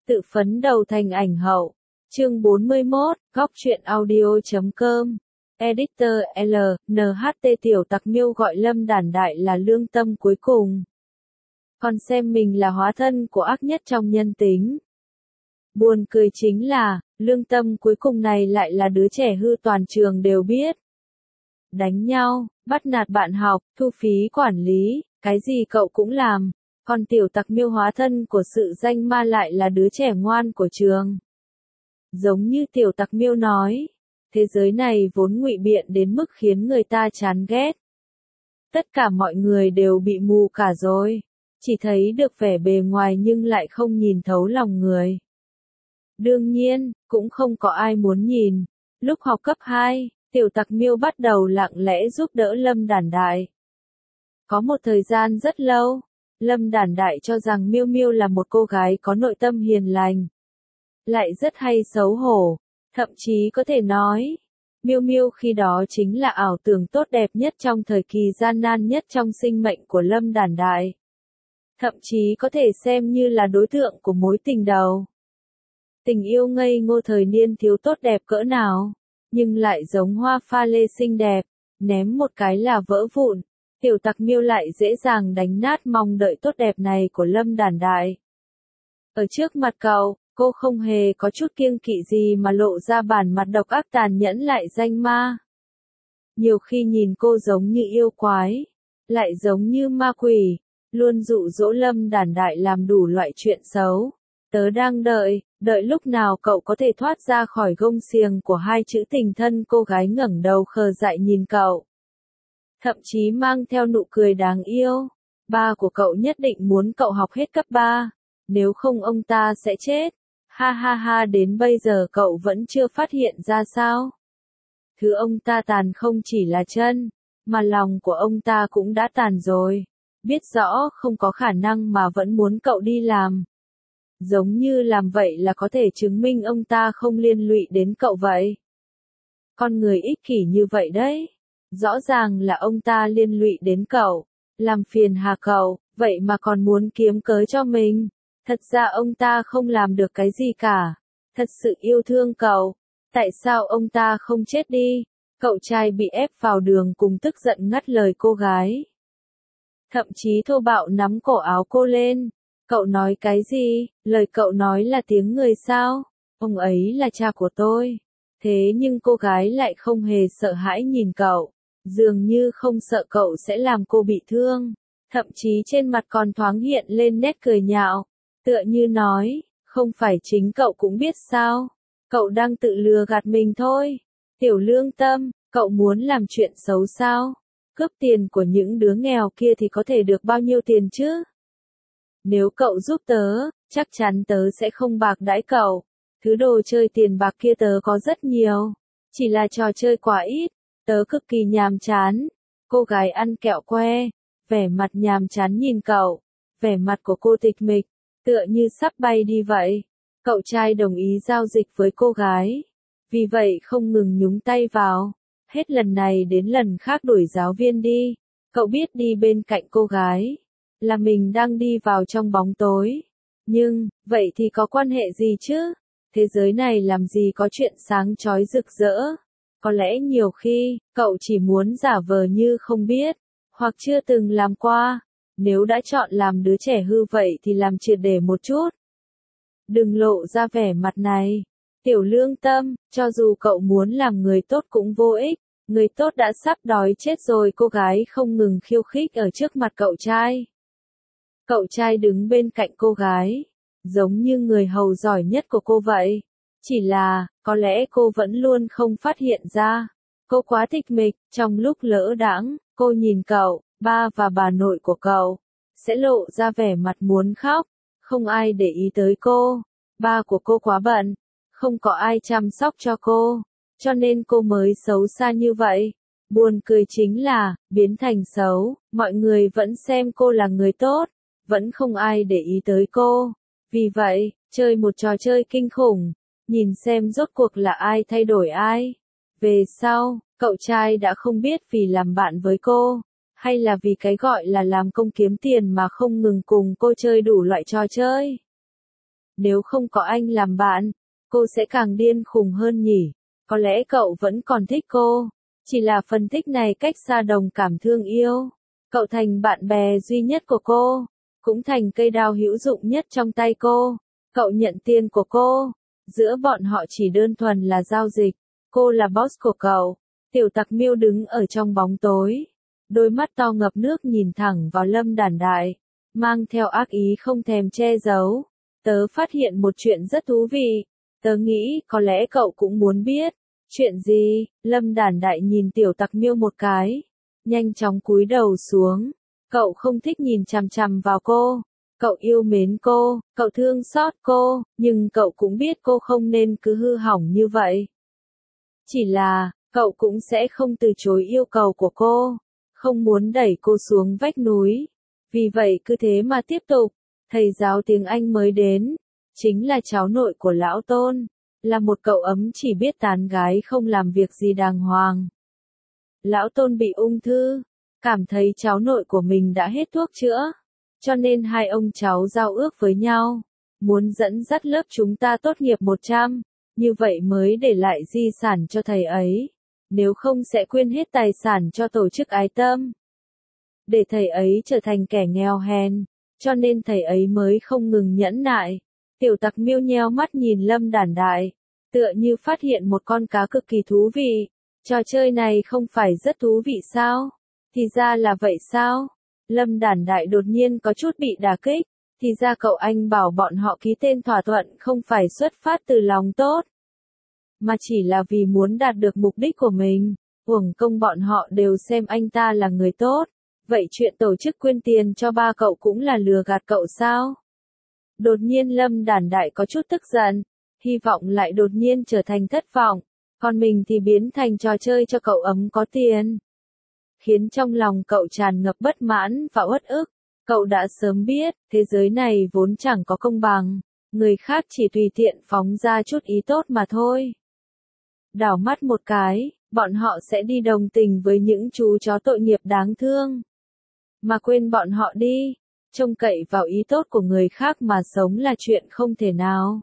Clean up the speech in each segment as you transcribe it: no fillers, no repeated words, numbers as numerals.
Tự phấn đấu thành ảnh hậu. Chương 41, góc truyện audio.com. Editor L, NHT tiểu tặc miêu gọi Lâm Đản Đại là lương tâm cuối cùng. Còn xem mình là hóa thân của ác nhất trong nhân tính. Buồn cười chính là, lương tâm cuối cùng này lại là đứa trẻ hư toàn trường đều biết. Đánh nhau, bắt nạt bạn học, thu phí quản lý, cái gì cậu cũng làm. Còn tiểu tặc miêu hóa thân của sự danh ma lại là đứa trẻ ngoan của trường. Giống như tiểu tặc miêu nói, thế giới này vốn ngụy biện đến mức khiến người ta chán ghét. Tất cả mọi người đều bị mù cả rồi, chỉ thấy được vẻ bề ngoài nhưng lại không nhìn thấu lòng người. Đương nhiên, cũng không có ai muốn nhìn. Lúc học cấp 2, tiểu tặc miêu bắt đầu lặng lẽ giúp đỡ Lâm Đản Đại. Có một thời gian rất lâu, Lâm Đản Đại cho rằng Miêu Miêu là một cô gái có nội tâm hiền lành, lại rất hay xấu hổ, thậm chí có thể nói, Miêu Miêu khi đó chính là ảo tưởng tốt đẹp nhất trong thời kỳ gian nan nhất trong sinh mệnh của Lâm Đản Đại. Thậm chí có thể xem như là đối tượng của mối tình đầu. Tình yêu ngây ngô thời niên thiếu tốt đẹp cỡ nào, nhưng lại giống hoa pha lê xinh đẹp, ném một cái là vỡ vụn. Tiểu tặc miêu lại dễ dàng đánh nát mong đợi tốt đẹp này của Lâm Đản Đại. Ở trước mặt cậu, cô không hề có chút kiêng kỵ gì mà lộ ra bản mặt độc ác tàn nhẫn lại danh ma. Nhiều khi nhìn cô giống như yêu quái, lại giống như ma quỷ, luôn dụ dỗ Lâm Đản Đại làm đủ loại chuyện xấu. Tớ đang đợi lúc nào cậu có thể thoát ra khỏi gông xiềng của hai chữ tình thân. Cô gái ngẩng đầu khờ dại nhìn cậu, thậm chí mang theo nụ cười đáng yêu. Ba của cậu nhất định muốn cậu học hết cấp 3, nếu không ông ta sẽ chết. Ha ha ha, đến bây giờ cậu vẫn chưa phát hiện ra sao? Thứ ông ta tàn không chỉ là chân, mà lòng của ông ta cũng đã tàn rồi. Biết rõ không có khả năng mà vẫn muốn cậu đi làm. Giống như làm vậy là có thể chứng minh ông ta không liên lụy đến cậu vậy. Con người ích kỷ như vậy đấy. Rõ ràng là ông ta liên lụy đến cậu, làm phiền hà cậu, vậy mà còn muốn kiếm cớ cho mình. Thật ra ông ta không làm được cái gì cả, thật sự yêu thương cậu. Tại sao ông ta không chết đi? Cậu trai bị ép vào đường cùng tức giận ngắt lời cô gái. Thậm chí thô bạo nắm cổ áo cô lên. Cậu nói cái gì? Lời cậu nói là tiếng người sao? Ông ấy là cha của tôi. Thế nhưng cô gái lại không hề sợ hãi nhìn cậu. Dường như không sợ cậu sẽ làm cô bị thương. Thậm chí trên mặt còn thoáng hiện lên nét cười nhạo. Tựa như nói, không phải chính cậu cũng biết sao. Cậu đang tự lừa gạt mình thôi. Tiểu lương tâm, cậu muốn làm chuyện xấu sao? Cướp tiền của những đứa nghèo kia thì có thể được bao nhiêu tiền chứ? Nếu cậu giúp tớ, chắc chắn tớ sẽ không bạc đãi cậu. Thứ đồ chơi tiền bạc kia tớ có rất nhiều. Chỉ là trò chơi quá ít. Tớ cực kỳ nhàm chán. Cô gái ăn kẹo que, vẻ mặt nhàm chán nhìn cậu. Vẻ mặt của cô tịch mịch, tựa như sắp bay đi vậy. Cậu trai đồng ý giao dịch với cô gái. Vì vậy không ngừng nhúng tay vào. Hết lần này đến lần khác đuổi giáo viên đi. Cậu biết đi bên cạnh cô gái là mình đang đi vào trong bóng tối. Nhưng, vậy thì có quan hệ gì chứ? Thế giới này làm gì có chuyện sáng chói rực rỡ? Có lẽ nhiều khi, cậu chỉ muốn giả vờ như không biết, hoặc chưa từng làm qua. Nếu đã chọn làm đứa trẻ hư vậy thì làm triệt để một chút. Đừng lộ ra vẻ mặt này. Tiểu lương tâm, cho dù cậu muốn làm người tốt cũng vô ích. Người tốt đã sắp đói chết rồi. Cô gái không ngừng khiêu khích ở trước mặt cậu trai. Cậu trai đứng bên cạnh cô gái, giống như người hầu giỏi nhất của cô vậy. Chỉ là, có lẽ cô vẫn luôn không phát hiện ra. Cô quá tịch mịch, trong lúc lỡ đãng, cô nhìn cậu, ba và bà nội của cậu, sẽ lộ ra vẻ mặt muốn khóc. Không ai để ý tới cô. Ba của cô quá bận, không có ai chăm sóc cho cô, cho nên cô mới xấu xa như vậy. Buồn cười chính là, biến thành xấu, mọi người vẫn xem cô là người tốt. Vẫn không ai để ý tới cô. Vì vậy, chơi một trò chơi kinh khủng. Nhìn xem rốt cuộc là ai thay đổi ai. Về sau, cậu trai đã không biết vì làm bạn với cô, hay là vì cái gọi là làm công kiếm tiền mà không ngừng cùng cô chơi đủ loại trò chơi. Nếu không có anh làm bạn, cô sẽ càng điên khùng hơn nhỉ. Có lẽ cậu vẫn còn thích cô. Chỉ là phần thích này cách xa đồng cảm thương yêu. Cậu thành bạn bè duy nhất của cô. Cũng thành cây đao hữu dụng nhất trong tay cô. Cậu nhận tiền của cô. Giữa bọn họ chỉ đơn thuần là giao dịch. Cô là boss của cậu. Tiểu Tặc Miêu đứng ở trong bóng tối. Đôi mắt to ngập nước nhìn thẳng vào Lâm Đản Đại. Mang theo ác ý không thèm che giấu. Tớ phát hiện một chuyện rất thú vị. Tớ nghĩ có lẽ cậu cũng muốn biết. Chuyện gì? Lâm Đản Đại nhìn Tiểu Tặc Miêu một cái. Nhanh chóng cúi đầu xuống. Cậu không thích nhìn chằm chằm vào cô. Cậu yêu mến cô, cậu thương xót cô, nhưng cậu cũng biết cô không nên cứ hư hỏng như vậy. Chỉ là, cậu cũng sẽ không từ chối yêu cầu của cô. Không muốn đẩy cô xuống vách núi. Vì vậy cứ thế mà tiếp tục. Thầy giáo tiếng Anh mới đến. Chính là cháu nội của lão Tôn. Là một cậu ấm chỉ biết tán gái không làm việc gì đàng hoàng. Lão Tôn bị ung thư. Cảm thấy cháu nội của mình đã hết thuốc chữa. Cho nên hai ông cháu giao ước với nhau. Muốn dẫn dắt lớp chúng ta tốt nghiệp 100. Như vậy mới để lại di sản cho thầy ấy. Nếu không sẽ quyên hết tài sản cho tổ chức ái tâm. Để thầy ấy trở thành kẻ nghèo hèn. Cho nên thầy ấy mới không ngừng nhẫn nại. Tiểu Tặc Miêu nheo mắt nhìn Lâm Đản Đại. Tựa như phát hiện một con cá cực kỳ thú vị. Trò chơi này không phải rất thú vị sao? Thì ra là vậy sao? Lâm Đản Đại đột nhiên có chút bị đả kích. Thì ra cậu anh bảo bọn họ ký tên thỏa thuận không phải xuất phát từ lòng tốt. Mà chỉ là vì muốn đạt được mục đích của mình. Uổng công bọn họ đều xem anh ta là người tốt. Vậy chuyện tổ chức quyên tiền cho ba cậu cũng là lừa gạt cậu sao? Đột nhiên Lâm Đản Đại có chút tức giận. Hy vọng lại đột nhiên trở thành thất vọng. Còn mình thì biến thành trò chơi cho cậu ấm có tiền. Khiến trong lòng cậu tràn ngập bất mãn và uất ức. Cậu đã sớm biết, thế giới này vốn chẳng có công bằng. Người khác chỉ tùy tiện phóng ra chút ý tốt mà thôi. Đảo mắt một cái, bọn họ sẽ đi đồng tình với những chú chó tội nghiệp đáng thương. Mà quên bọn họ đi. Trông cậy vào ý tốt của người khác mà sống là chuyện không thể nào.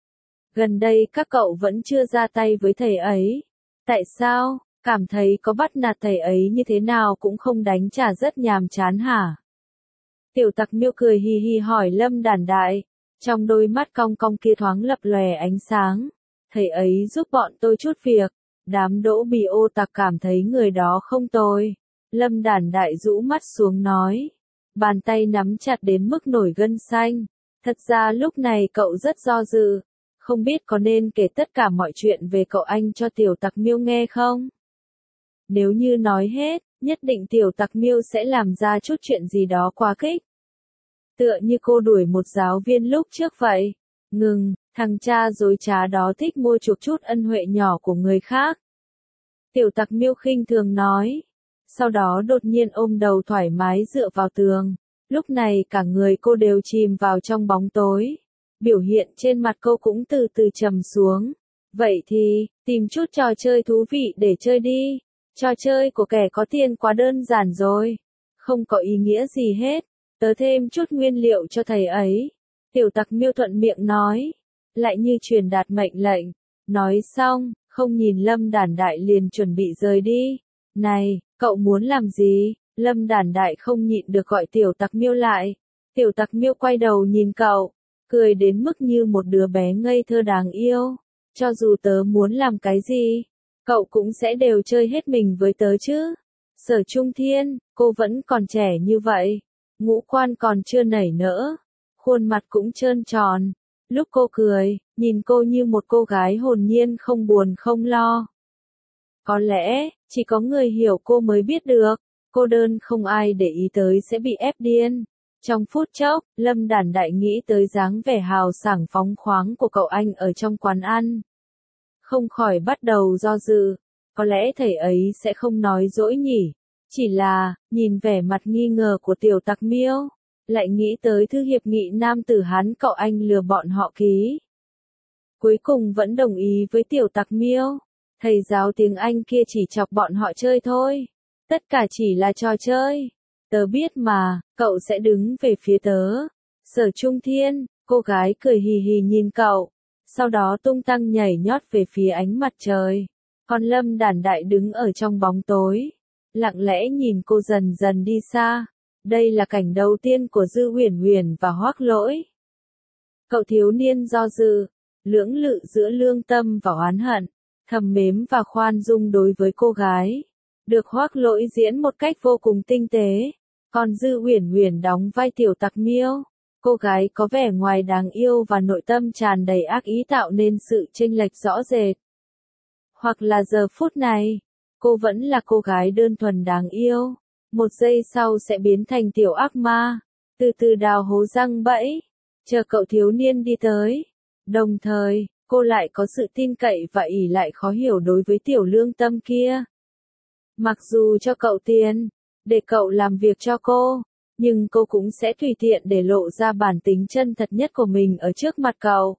Gần đây các cậu vẫn chưa ra tay với thầy ấy. Tại sao? Cảm thấy có bắt nạt thầy ấy như thế nào cũng không đánh trả rất nhàm chán hả? Tiểu Tặc Miêu cười hì hì hỏi Lâm Đản Đại. Trong đôi mắt cong cong kia thoáng lập lòe ánh sáng. Thầy ấy giúp bọn tôi chút việc. Đám đỗ bì ô tặc cảm thấy người đó không tồi. Lâm Đản Đại rũ mắt xuống nói. Bàn tay nắm chặt đến mức nổi gân xanh. Thật ra lúc này cậu rất do dự. Không biết có nên kể tất cả mọi chuyện về cậu anh cho Tiểu Tặc Miêu nghe không? Nếu như nói hết, nhất định Tiểu Tặc Miêu sẽ làm ra chút chuyện gì đó quá khích. Tựa như cô đuổi một giáo viên lúc trước vậy. Ngừng, thằng cha dối trá đó thích mua chuộc chút ân huệ nhỏ của người khác. Tiểu Tặc Miêu khinh thường nói. Sau đó đột nhiên ôm đầu thoải mái dựa vào tường. Lúc này cả người cô đều chìm vào trong bóng tối. Biểu hiện trên mặt cô cũng từ từ trầm xuống. Vậy thì, tìm chút trò chơi thú vị để chơi đi. Trò chơi của kẻ có tiền quá đơn giản rồi. Không có ý nghĩa gì hết. Tớ thêm chút nguyên liệu cho thầy ấy. Tiểu Tặc Miêu thuận miệng nói. Lại như truyền đạt mệnh lệnh. Nói xong, không nhìn Lâm Đản Đại liền chuẩn bị rời đi. Này, cậu muốn làm gì? Lâm Đản Đại không nhịn được gọi Tiểu Tặc Miêu lại. Tiểu Tặc Miêu quay đầu nhìn cậu. Cười đến mức như một đứa bé ngây thơ đáng yêu. Cho dù tớ muốn làm cái gì, cậu cũng sẽ đều chơi hết mình với tớ chứ. Sở Trung Thiên, cô vẫn còn trẻ như vậy. Ngũ quan còn chưa nảy nở. Khuôn mặt cũng trơn tròn. Lúc cô cười, nhìn cô như một cô gái hồn nhiên không buồn không lo. Có lẽ, chỉ có người hiểu cô mới biết được. Cô đơn không ai để ý tới sẽ bị ép điên. Trong phút chốc, Lâm Đản Đại nghĩ tới dáng vẻ hào sảng phóng khoáng của cậu anh ở trong quán ăn. Không khỏi bắt đầu do dự. Có lẽ thầy ấy sẽ không nói dỗi nhỉ. Chỉ là, nhìn vẻ mặt nghi ngờ của Tiểu Tặc Miêu, lại nghĩ tới thư hiệp nghị nam tử Hán cậu anh lừa bọn họ ký. Cuối cùng vẫn đồng ý với Tiểu Tặc Miêu. Thầy giáo tiếng Anh kia chỉ chọc bọn họ chơi thôi. Tất cả chỉ là trò chơi. Tớ biết mà, cậu sẽ đứng về phía tớ. Sở Trung Thiên, Cô gái cười hì hì nhìn cậu, sau đó tung tăng nhảy nhót về phía ánh mặt trời. Còn Lâm Đản Đại đứng ở trong bóng tối, lặng lẽ nhìn cô dần dần đi xa. Đây là cảnh đầu tiên của Dư Uyển Uyển và Hoắc Lỗi. Cậu thiếu niên do dự, lưỡng lự giữa lương tâm và oán hận, thầm mến và khoan dung đối với cô gái. Được Hoắc Lỗi diễn một cách vô cùng tinh tế, còn Dư Uyển Uyển đóng vai tiểu tặc miêu. Cô gái có vẻ ngoài đáng yêu và nội tâm tràn đầy ác ý tạo nên sự chênh lệch rõ rệt. Hoặc là giờ phút này, cô vẫn là cô gái đơn thuần đáng yêu, một giây sau sẽ biến thành tiểu ác ma, từ từ đào hố răng bẫy, chờ cậu thiếu niên đi tới. Đồng thời, cô lại có sự tin cậy và ỷ lại khó hiểu đối với tiểu lương tâm kia. Mặc dù cho cậu tiền, để cậu làm việc cho cô, nhưng cô cũng sẽ tùy tiện để lộ ra bản tính chân thật nhất của mình ở trước mặt cậu.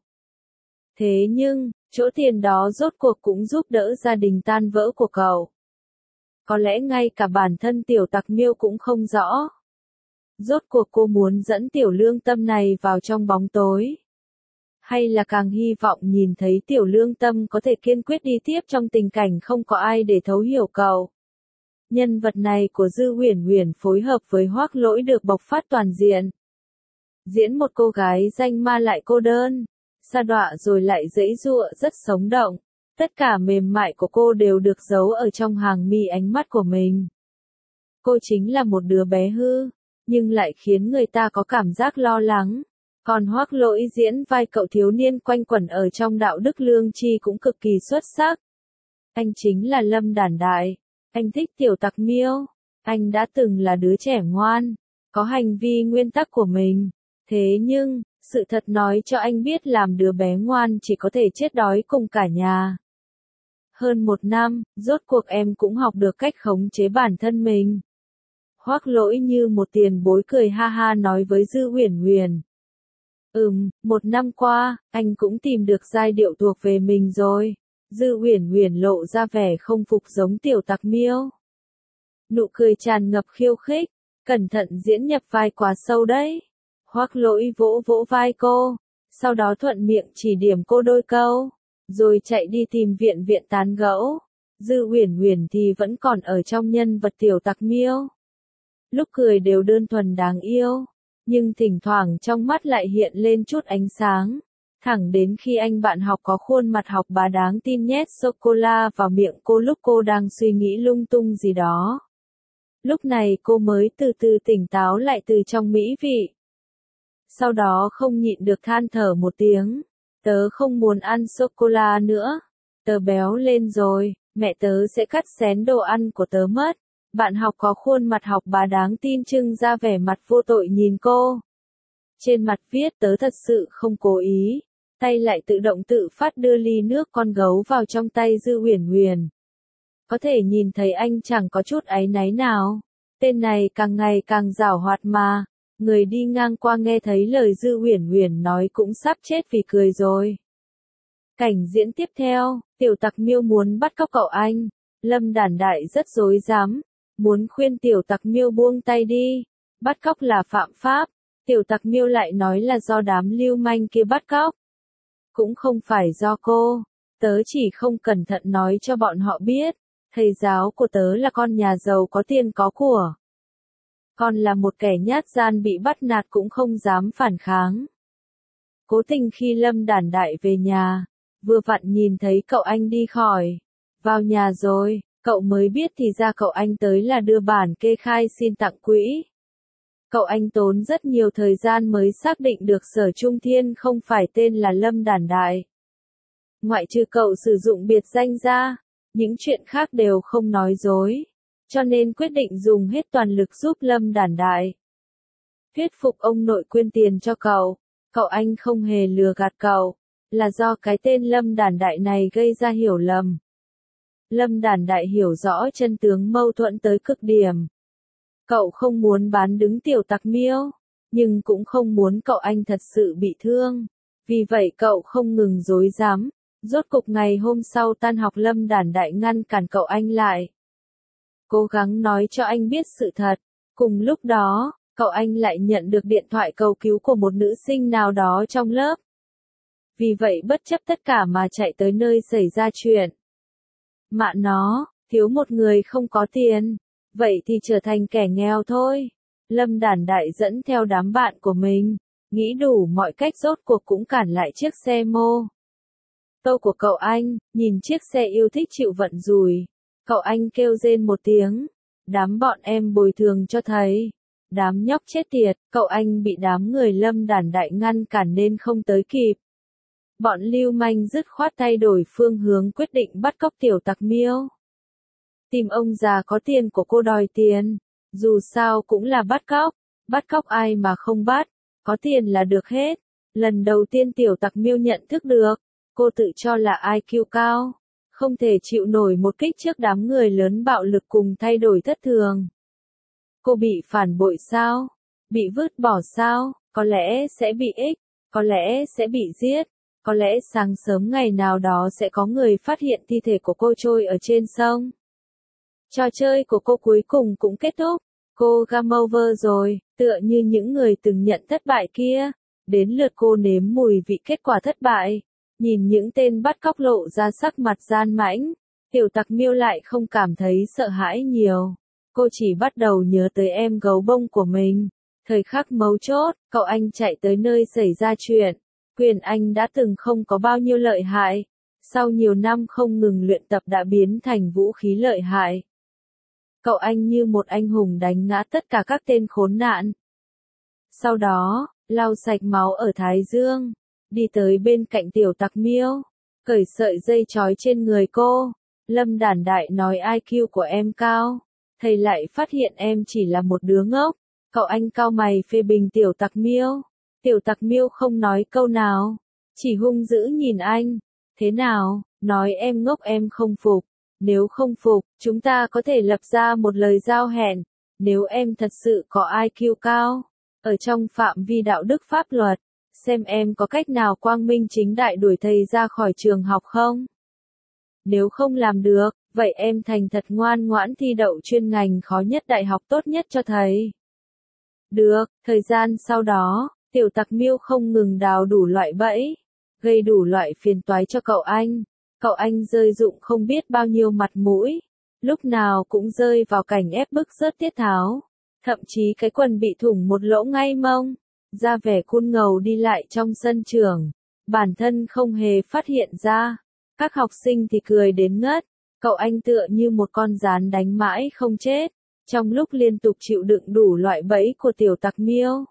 Thế nhưng, chỗ tiền đó rốt cuộc cũng giúp đỡ gia đình tan vỡ của cậu. Có lẽ ngay cả bản thân tiểu tặc miêu cũng không rõ. Rốt cuộc cô muốn dẫn tiểu lương tâm này vào trong bóng tối. Hay là càng hy vọng nhìn thấy tiểu lương tâm có thể kiên quyết đi tiếp trong tình cảnh không có ai để thấu hiểu cậu. Nhân vật này của Dư Uyển Uyển phối hợp với Hoắc Lỗi được bộc phát toàn diện. Diễn một cô gái danh ma lại cô đơn, sa đọa rồi lại giãy giụa rất sống động. Tất cả mềm mại của cô đều được giấu ở trong hàng mi ánh mắt của mình. Cô chính là một đứa bé hư, nhưng lại khiến người ta có cảm giác lo lắng. Còn Hoắc Lỗi diễn vai cậu thiếu niên quanh quẩn ở trong đạo đức lương tri cũng cực kỳ xuất sắc. Anh chính là Lâm Đản Đại. Anh thích tiểu tặc miêu. Anh đã từng là đứa trẻ ngoan, có hành vi nguyên tắc của mình. Thế nhưng, sự thật nói cho anh biết làm đứa bé ngoan chỉ có thể chết đói cùng cả nhà. Hơn 1 năm, rốt cuộc em cũng học được cách khống chế bản thân mình. Hoắc Lỗi như một tiền bối cười ha ha nói với Dư Uyển Uyển. 1 năm qua, anh cũng tìm được giai điệu thuộc về mình rồi. Dư Uyển Uyển lộ ra vẻ không phục giống tiểu tặc miêu. Nụ cười tràn ngập khiêu khích, cẩn thận diễn nhập vai quá sâu đấy. Hoắc Lỗi vỗ vỗ vai cô, sau đó thuận miệng chỉ điểm cô đôi câu, rồi chạy đi tìm viện tán gẫu. Dư Uyển Uyển thì vẫn còn ở trong nhân vật tiểu tặc miêu. Lúc cười đều đơn thuần đáng yêu, nhưng thỉnh thoảng trong mắt lại hiện lên chút ánh sáng. Thẳng đến khi anh bạn học có khuôn mặt học bá đáng tin nhét sô-cô-la vào miệng cô lúc cô đang suy nghĩ lung tung gì đó. Lúc này cô mới từ từ tỉnh táo lại từ trong mỹ vị. Sau đó không nhịn được than thở một tiếng. Tớ không muốn ăn sô-cô-la nữa. Tớ béo lên rồi, mẹ tớ sẽ cắt xén đồ ăn của tớ mất. Bạn học có khuôn mặt học bá đáng tin trưng ra vẻ mặt vô tội nhìn cô. Trên mặt viết tớ thật sự không cố ý. Tay lại tự động tự phát đưa ly nước con gấu vào trong tay Dư Uyển Uyển. Có thể nhìn thấy anh chẳng có chút áy náy nào. Tên này càng ngày càng giảo hoạt mà. Người đi ngang qua nghe thấy lời Dư Uyển Uyển nói cũng sắp chết vì cười rồi. Cảnh diễn tiếp theo, tiểu tặc miêu muốn bắt cóc cậu anh. Lâm Đản Đại rất rối rắm, muốn khuyên tiểu tặc miêu buông tay đi. Bắt cóc là phạm pháp. Tiểu tặc miêu lại nói là do đám lưu manh kia bắt cóc. Cũng không phải do cô, tớ chỉ không cẩn thận nói cho bọn họ biết, thầy giáo của tớ là con nhà giàu có tiền có của. Còn là một kẻ nhát gan bị bắt nạt cũng không dám phản kháng. Cố tình khi Lâm Đản Đại về nhà, vừa vặn nhìn thấy cậu anh đi khỏi. Vào nhà rồi, cậu mới biết thì ra cậu anh tới là đưa bản kê khai xin tặng quỹ. Cậu anh tốn rất nhiều thời gian mới xác định được Sở Trung Thiên không phải tên là Lâm Đản Đại. Ngoại trừ cậu sử dụng biệt danh ra, những chuyện khác đều không nói dối, cho nên quyết định dùng hết toàn lực giúp Lâm Đản Đại. Thuyết phục ông nội quyên tiền cho cậu, cậu anh không hề lừa gạt cậu, là do cái tên Lâm Đản Đại này gây ra hiểu lầm. Lâm Đản Đại hiểu rõ chân tướng mâu thuẫn tới cực điểm. Cậu không muốn bán đứng tiểu tặc miêu, nhưng cũng không muốn cậu anh thật sự bị thương. Vì vậy cậu không ngừng dối dám. Rốt cục ngày hôm sau tan học Lâm Đản Đại ngăn cản cậu anh lại. Cố gắng nói cho anh biết sự thật. Cùng lúc đó, cậu anh lại nhận được điện thoại cầu cứu của một nữ sinh nào đó trong lớp. Vì vậy bất chấp tất cả mà chạy tới nơi xảy ra chuyện. Mạ nó, thiếu một người không có tiền, vậy thì trở thành kẻ nghèo thôi. Lâm Đản Đại dẫn theo đám bạn của mình, nghĩ đủ mọi cách rốt cuộc cũng cản lại chiếc xe mô tô của cậu anh, nhìn chiếc xe yêu thích chịu vận rủi. Cậu anh kêu rên một tiếng, đám bọn em bồi thường cho thầy. Đám nhóc chết tiệt, cậu anh bị đám người Lâm Đản Đại ngăn cản nên không tới kịp. Bọn lưu manh dứt khoát thay đổi phương hướng quyết định bắt cóc tiểu tặc Miêu. Tìm ông già có tiền của cô đòi tiền, dù sao cũng là bắt cóc ai mà không bắt, có tiền là được hết. Lần đầu tiên tiểu tặc Miêu nhận thức được, cô tự cho là IQ cao, không thể chịu nổi một kích trước đám người lớn bạo lực cùng thay đổi thất thường. Cô bị phản bội sao? Bị vứt bỏ sao? Có lẽ sẽ bị ích, có lẽ sẽ bị giết, có lẽ sáng sớm ngày nào đó sẽ có người phát hiện thi thể của cô trôi ở trên sông. Trò chơi của cô cuối cùng cũng kết thúc, cô game over rồi, tựa như những người từng nhận thất bại kia, đến lượt cô nếm mùi vị kết quả thất bại. Nhìn những tên bắt cóc lộ ra sắc mặt gian mãnh, tiểu tặc Miêu lại không cảm thấy sợ hãi nhiều. Cô chỉ bắt đầu nhớ tới em gấu bông của mình. Thời khắc mấu chốt, cậu anh chạy tới nơi xảy ra chuyện. Quyền anh đã từng không có bao nhiêu lợi hại. Sau nhiều năm không ngừng luyện tập đã biến thành vũ khí lợi hại. Cậu anh như một anh hùng đánh ngã tất cả các tên khốn nạn. Sau đó, lau sạch máu ở thái dương. Đi tới bên cạnh tiểu tặc Miêu, cởi sợi dây trói trên người cô. Lâm Đản Đại nói IQ của em cao, thầy lại phát hiện em chỉ là một đứa ngốc. Cậu anh cau mày phê bình tiểu tặc Miêu. Tiểu tặc Miêu không nói câu nào, chỉ hung dữ nhìn anh. Thế nào, nói em ngốc em không phục. Nếu không phục, chúng ta có thể lập ra một lời giao hẹn. Nếu em thật sự có IQ cao, ở trong phạm vi đạo đức pháp luật, xem em có cách nào quang minh chính đại đuổi thầy ra khỏi trường học không? Nếu không làm được, vậy em thành thật ngoan ngoãn thi đậu chuyên ngành khó nhất đại học tốt nhất cho thầy. Được, thời gian sau đó, tiểu tặc Miêu không ngừng đào đủ loại bẫy, gây đủ loại phiền toái cho cậu anh. Cậu anh rơi rụng không biết bao nhiêu mặt mũi, lúc nào cũng rơi vào cảnh ép bức rớt tiết tháo. Thậm chí cái quần bị thủng một lỗ ngay mông, ra vẻ cool ngầu đi lại trong sân trường, bản thân không hề phát hiện ra. Các học sinh thì cười đến ngất, cậu anh tựa như một con gián đánh mãi không chết, trong lúc liên tục chịu đựng đủ loại bẫy của tiểu tặc Miêu.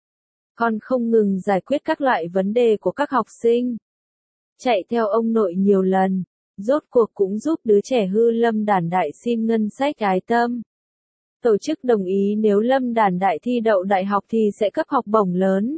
Còn không ngừng giải quyết các loại vấn đề của các học sinh. Chạy theo ông nội nhiều lần, rốt cuộc cũng giúp đứa trẻ hư Lâm Đản Đại xin ngân sách ái tâm. Tổ chức đồng ý nếu Lâm Đản Đại thi đậu đại học thì sẽ cấp học bổng lớn.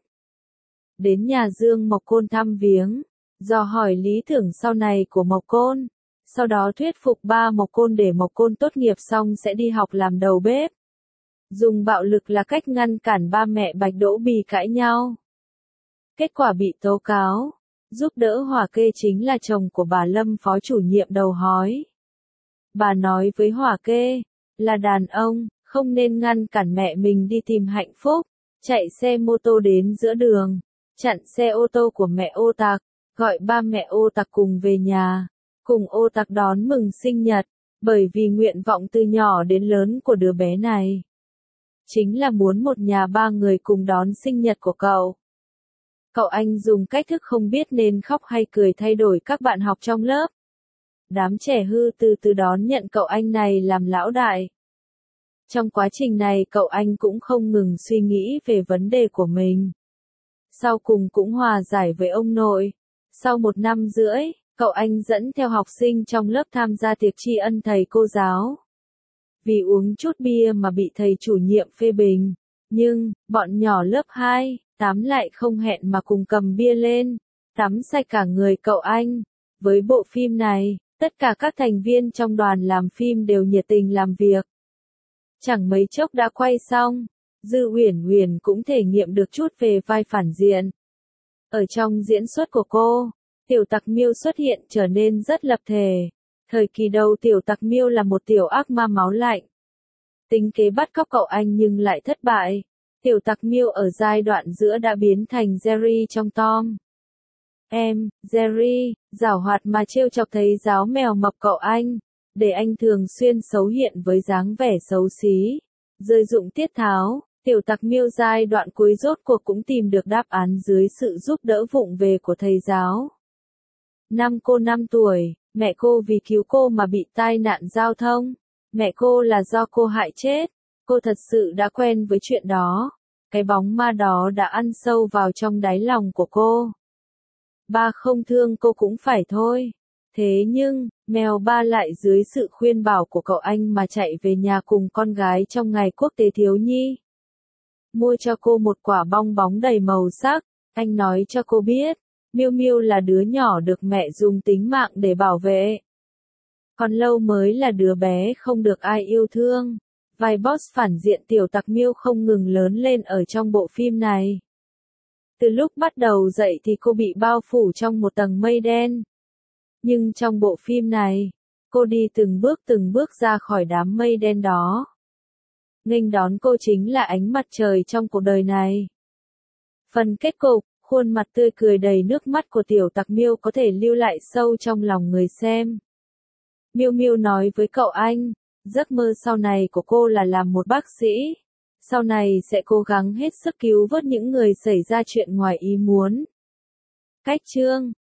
Đến nhà Dương Mộc Côn thăm viếng, dò hỏi lý tưởng sau này của Mộc Côn, sau đó thuyết phục ba Mộc Côn để Mộc Côn tốt nghiệp xong sẽ đi học làm đầu bếp. Dùng bạo lực là cách ngăn cản ba mẹ Bạch Đỗ Bì cãi nhau. Kết quả bị tố cáo, giúp đỡ Hỏa Kê chính là chồng của bà Lâm phó chủ nhiệm đầu hói. Bà nói với Hỏa Kê, là đàn ông, không nên ngăn cản mẹ mình đi tìm hạnh phúc, chạy xe mô tô đến giữa đường, chặn xe ô tô của mẹ ô tặc, gọi ba mẹ ô tặc cùng về nhà, cùng ô tặc đón mừng sinh nhật, bởi vì nguyện vọng từ nhỏ đến lớn của đứa bé này chính là muốn một nhà ba người cùng đón sinh nhật của cậu. Cậu anh dùng cách thức không biết nên khóc hay cười thay đổi các bạn học trong lớp. Đám trẻ hư từ từ đón nhận cậu anh này làm lão đại. Trong quá trình này cậu anh cũng không ngừng suy nghĩ về vấn đề của mình. Sau cùng cũng hòa giải với ông nội. Sau 1 năm rưỡi, cậu anh dẫn theo học sinh trong lớp tham gia tiệc tri ân thầy cô giáo. Vì uống chút bia mà bị thầy chủ nhiệm phê bình. Nhưng, bọn nhỏ lớp 2, 8 lại không hẹn mà cùng cầm bia lên, tắm sạch cả người cậu anh. Với bộ phim này, tất cả các thành viên trong đoàn làm phim đều nhiệt tình làm việc. Chẳng mấy chốc đã quay xong, Dư Uyển Uyển cũng thể nghiệm được chút về vai phản diện. Ở trong diễn xuất của cô, tiểu tặc Miêu xuất hiện trở nên rất lập thể. Thời kỳ đầu tiểu tặc Miêu là một tiểu ác ma máu lạnh. Tính kế bắt cóc cậu anh nhưng lại thất bại. Tiểu tặc Miêu ở giai đoạn giữa đã biến thành Jerry trong Tom. Em, Jerry, giảo hoạt mà trêu chọc thấy giáo mèo mập cậu anh, để anh thường xuyên xấu hiện với dáng vẻ xấu xí, rơi dụng tiết tháo. Tiểu tặc Miêu giai đoạn cuối rốt cuộc cũng tìm được đáp án dưới sự giúp đỡ vụng về của thầy giáo. Năm cô 5 tuổi, mẹ cô vì cứu cô mà bị tai nạn giao thông. Mẹ cô là do cô hại chết. Cô thật sự đã quen với chuyện đó. Cái bóng ma đó đã ăn sâu vào trong đáy lòng của cô. Ba không thương cô cũng phải thôi. Thế nhưng, mèo ba lại dưới sự khuyên bảo của cậu anh mà chạy về nhà cùng con gái trong ngày quốc tế thiếu nhi. Mua cho cô một quả bong bóng đầy màu sắc, anh nói cho cô biết, Miu Miu là đứa nhỏ được mẹ dùng tính mạng để bảo vệ. Còn Lâu mới là đứa bé không được ai yêu thương. Vai boss phản diện tiểu tặc Miu không ngừng lớn lên ở trong bộ phim này. Từ lúc bắt đầu dậy thì cô bị bao phủ trong một tầng mây đen. Nhưng trong bộ phim này, cô đi từng bước ra khỏi đám mây đen đó. Nghênh đón cô chính là ánh mặt trời trong cuộc đời này. Phần kết cục, khuôn mặt tươi cười đầy nước mắt của tiểu tặc Miu có thể lưu lại sâu trong lòng người xem. Miu Miu nói với cậu anh, giấc mơ sau này của cô là làm một bác sĩ. Sau này sẽ cố gắng hết sức cứu vớt những người xảy ra chuyện ngoài ý muốn. Cách chương